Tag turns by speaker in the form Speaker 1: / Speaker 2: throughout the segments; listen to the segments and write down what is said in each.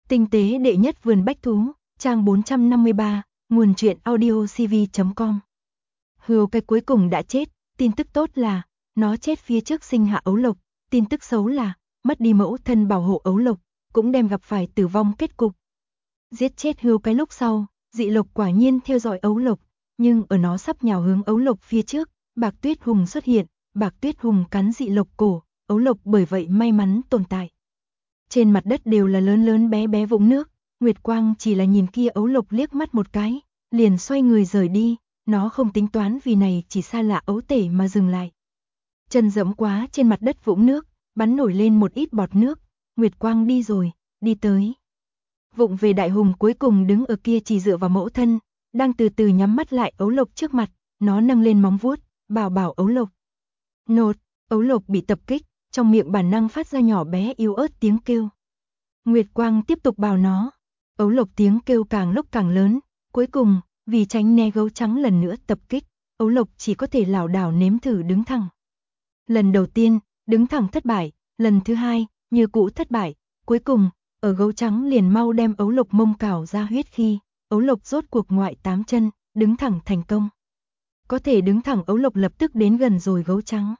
Speaker 1: Tinh tế đệ nhất vườn bách thú, trang 453, nguồn truyện audiocv.com. Hươu cái cuối cùng đã chết, tin tức tốt là, nó chết phía trước sinh hạ ấu lộc, tin tức xấu là, mất đi mẫu thân bảo hộ ấu lộc, cũng đem gặp phải tử vong kết cục. Giết chết hươu cái lúc sau, dị lộc quả nhiên theo dõi ấu lộc, nhưng ở nó sắp nhào hướng ấu lộc phía trước, Bạc Tuyết Hùng xuất hiện, Bạc Tuyết Hùng cắn dị lộc cổ, ấu lộc bởi vậy may mắn tồn tại. Trên mặt đất đều là lớn lớn bé bé vũng nước, Nguyệt Quang chỉ là nhìn kia ấu lộc liếc mắt một cái, liền xoay người rời đi, nó không tính toán vì này chỉ xa lạ ấu tể mà dừng lại. Chân dẫm quá trên mặt đất vũng nước, bắn nổi lên một ít bọt nước, Nguyệt Quang đi rồi, đi tới. Vụng về đại hùng cuối cùng đứng ở kia chỉ dựa vào mẫu thân, đang từ từ nhắm mắt lại ấu lộc trước mặt, nó nâng lên móng vuốt, bảo bảo ấu lộc. Nột, ấu lộc bị tập kích, trong miệng bản năng phát ra nhỏ bé yếu ớt tiếng kêu. Nguyệt Quang tiếp tục bảo nó, ấu lộc tiếng kêu càng lúc càng lớn, cuối cùng, vì tránh né gấu trắng lần nữa tập kích, ấu lộc chỉ có thể lảo đảo nếm thử đứng thẳng. Lần đầu tiên, đứng thẳng thất bại, lần thứ hai, như cũ thất bại, cuối cùng, ở gấu trắng liền mau đem ấu lộc mông cào ra huyết khi, ấu lộc rốt cuộc ngoại 8 chân, đứng thẳng thành công. Có thể đứng thẳng ấu lộc lập tức đến gần rồi gấu trắng.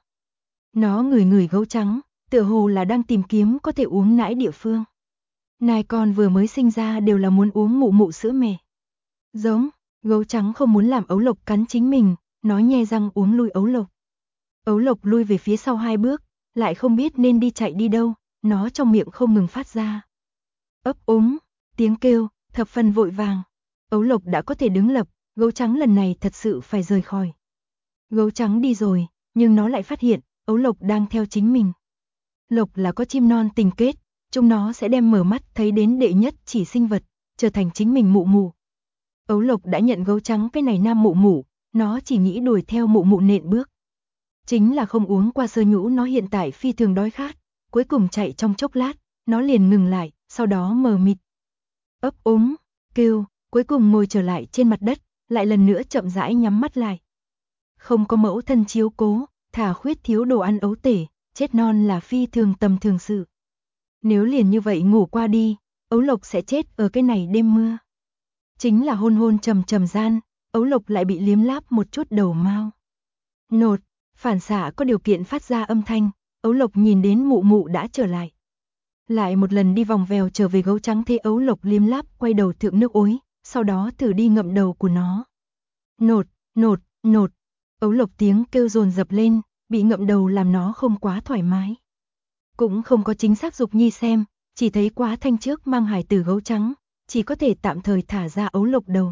Speaker 1: Nó ngửi gấu trắng, tựa hồ là đang tìm kiếm có thể uống nãi địa phương. Nai con vừa mới sinh ra đều là muốn uống mụ mụ sữa mẹ. Giống, gấu trắng không muốn làm ấu lộc cắn chính mình, nó nhe răng uống lui ấu lộc. Ấu lộc lui về phía sau 2 bước, lại không biết nên đi chạy đi đâu, nó trong miệng không ngừng phát ra. Ấp úng, tiếng kêu, thập phần vội vàng. Ấu lộc đã có thể đứng lập, gấu trắng lần này thật sự phải rời khỏi. Gấu trắng đi rồi, nhưng nó lại phát hiện, ấu lộc đang theo chính mình. Lộc là có chim non tình kết, chúng nó sẽ đem mở mắt thấy đến đệ nhất chỉ sinh vật, trở thành chính mình mụ mụ. Ấu lộc đã nhận gấu trắng cái này nam mụ mụ, nó chỉ nghĩ đuổi theo mụ mụ nện bước. Chính là không uống qua sơ nhũ nó hiện tại phi thường đói khát, cuối cùng chạy trong chốc lát, nó liền ngừng lại, sau đó mờ mịt. Ấp úng, kêu, cuối cùng ngồi trở lại trên mặt đất, lại lần nữa chậm rãi nhắm mắt lại. Không có mẫu thân chiếu cố, thả khuyết thiếu đồ ăn ấu tể, chết non là phi thường tầm thường sự. Nếu liền như vậy ngủ qua đi, ấu lộc sẽ chết ở cái này đêm mưa. Chính là hôn hôn trầm trầm gian, ấu lộc lại bị liếm láp một chút đầu mao. Nột, phản xạ có điều kiện phát ra âm thanh, ấu lộc nhìn đến mụ mụ đã trở lại. Lại một lần đi vòng vèo trở về gấu trắng thế ấu lộc liếm láp quay đầu thượng nước ối, sau đó thử đi ngậm đầu của nó. Nột, nột, nột, ấu lộc tiếng kêu dồn dập lên, bị ngậm đầu làm nó không quá thoải mái. Cũng không có chính xác dục nhi xem, chỉ thấy quá thanh trước mang hài tử gấu trắng, chỉ có thể tạm thời thả ra ấu lộc đầu.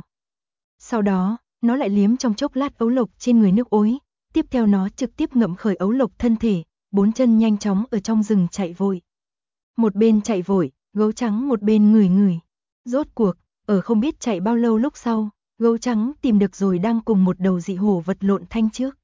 Speaker 1: Sau đó, nó lại liếm trong chốc lát ấu lộc trên người nước ối, tiếp theo nó trực tiếp ngậm khởi ấu lộc thân thể, 4 chân nhanh chóng ở trong rừng chạy vội. Một bên chạy vội, gấu trắng một bên ngửi. Rốt cuộc, ở không biết chạy bao lâu lúc sau, gấu trắng tìm được rồi đang cùng một đầu dị hổ vật lộn thanh trước.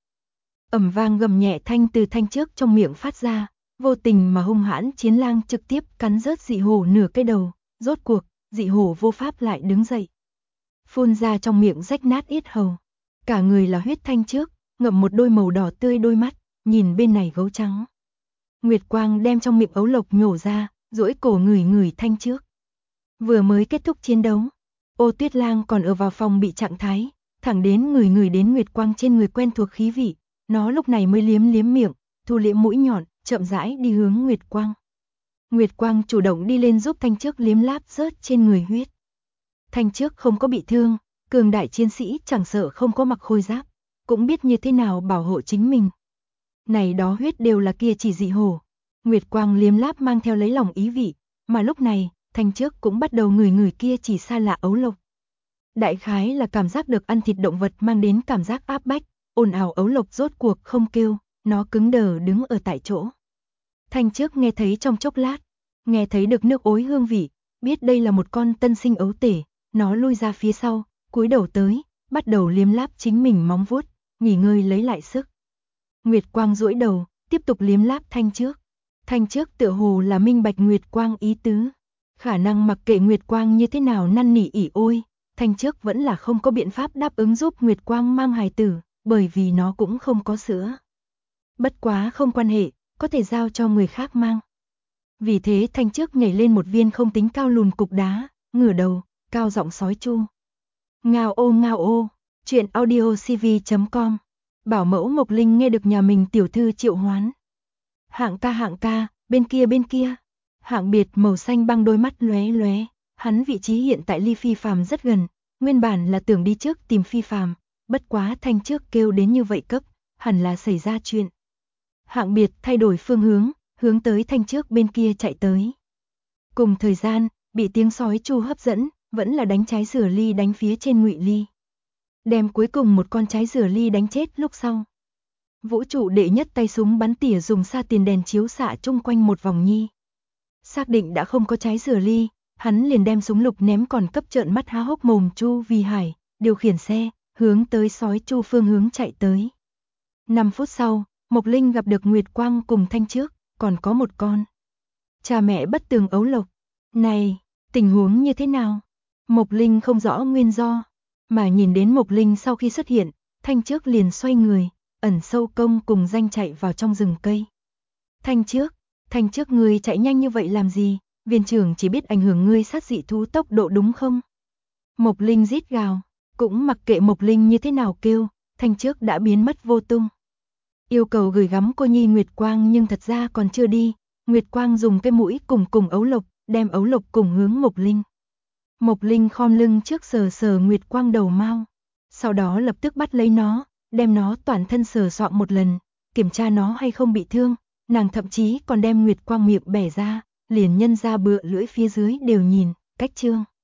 Speaker 1: Ầm vang gầm nhẹ thanh từ thanh trước trong miệng phát ra, vô tình mà hung hãn chiến lang trực tiếp cắn rớt dị hổ nửa cái đầu, rốt cuộc, dị hổ vô pháp lại đứng dậy. Phun ra trong miệng rách nát yết hầu, cả người là huyết thanh trước, ngậm một đôi màu đỏ tươi đôi mắt, nhìn bên này gấu trắng. Nguyệt Quang đem trong miệng ấu lộc nhổ ra, duỗi cổ ngửi thanh trước. Vừa mới kết thúc chiến đấu, Ô Tuyết Lang còn ở vào phòng bị trạng thái, thẳng đến ngửi đến Nguyệt Quang trên người quen thuộc khí vị, nó lúc này mới liếm miệng, thu liễm mũi nhọn, chậm rãi đi hướng Nguyệt Quang. Nguyệt Quang chủ động đi lên giúp thanh trước liếm láp rớt trên người huyết. Thanh trước không có bị thương, cường đại chiến sĩ chẳng sợ không có mặc khôi giáp, cũng biết như thế nào bảo hộ chính mình. Này đó huyết đều là kia chỉ dị hổ. Nguyệt Quang liếm láp mang theo lấy lòng ý vị, mà lúc này, thanh trước cũng bắt đầu ngửi kia chỉ xa lạ ấu lộc. Đại khái là cảm giác được ăn thịt động vật mang đến cảm giác áp bách, ồn ào ấu lộc rốt cuộc không kêu, nó cứng đờ đứng ở tại chỗ. Thanh trước nghe thấy trong chốc lát, nghe thấy được nước ối hương vị, biết đây là một con tân sinh ấu tể, nó lui ra phía sau, cúi đầu tới, bắt đầu liếm láp chính mình móng vuốt, nghỉ ngơi lấy lại sức. Nguyệt Quang duỗi đầu, tiếp tục liếm láp thanh trước. Thanh trước tựa hồ là minh bạch Nguyệt Quang ý tứ. Khả năng mặc kệ Nguyệt Quang như thế nào năn nỉ ỉ ôi, thanh trước vẫn là không có biện pháp đáp ứng giúp Nguyệt Quang mang hài tử, bởi vì nó cũng không có sữa. Bất quá không quan hệ, có thể giao cho người khác mang. Vì thế Thanh trước nhảy lên một viên không tính cao lùn cục đá, ngửa đầu, cao giọng sói chu. Ngao ô, chuyện audiocv.com. Bảo mẫu Mộc Linh nghe được nhà mình tiểu thư triệu hoán. Hạng ca, bên kia. Hạng Biệt màu xanh băng đôi mắt lóe lóe, hắn vị trí hiện tại ly Phi Phàm rất gần, nguyên bản là tưởng đi trước tìm Phi Phàm, bất quá Thanh trước kêu đến như vậy cấp, hẳn là xảy ra chuyện. Hạng Biệt thay đổi phương hướng tới Thanh trước bên kia chạy tới. Cùng thời gian, bị tiếng sói chu hấp dẫn, vẫn là đánh trái dừa ly đánh phía trên Ngụy Ly. Đem cuối cùng một con trái dừa ly đánh chết lúc sau. Vũ trụ đệ nhất tay súng bắn tỉa dùng xa tiền đèn chiếu xạ chung quanh một vòng nhi. Xác định đã không có trái dừa ly, hắn liền đem súng lục ném còn cấp trợn mắt há hốc mồm Chu Vi Hải, điều khiển xe, hướng tới sói chu phương hướng chạy tới. 5 phút sau, Mộc Linh gặp được Nguyệt Quang cùng Thanh trước, còn có một con. Cha mẹ bất tường ấu lộc. Này, tình huống như thế nào? Mộc Linh không rõ nguyên do, mà nhìn đến Mộc Linh sau khi xuất hiện, Thanh trước liền xoay người, ẩn sâu công cùng danh chạy vào trong rừng cây. Thanh trước ngươi chạy nhanh như vậy làm gì? Viên trưởng chỉ biết ảnh hưởng ngươi sát dị thú tốc độ đúng không? Mộc Linh rít gào, cũng mặc kệ Mộc Linh như thế nào kêu, Thanh trước đã biến mất vô tung. Yêu cầu gửi gắm cô nhi Nguyệt Quang nhưng thật ra còn chưa đi, Nguyệt Quang dùng cái mũi cùng ấu lộc, đem ấu lộc cùng hướng Mộc Linh. Mộc Linh khom lưng trước sờ Nguyệt Quang đầu mao, sau đó lập tức bắt lấy nó, đem nó toàn thân sờ soạng một lần, kiểm tra nó hay không bị thương, nàng thậm chí còn đem Nguyệt Quang miệng bẻ ra, liền nhân ra bựa lưỡi phía dưới đều nhìn, cách trương.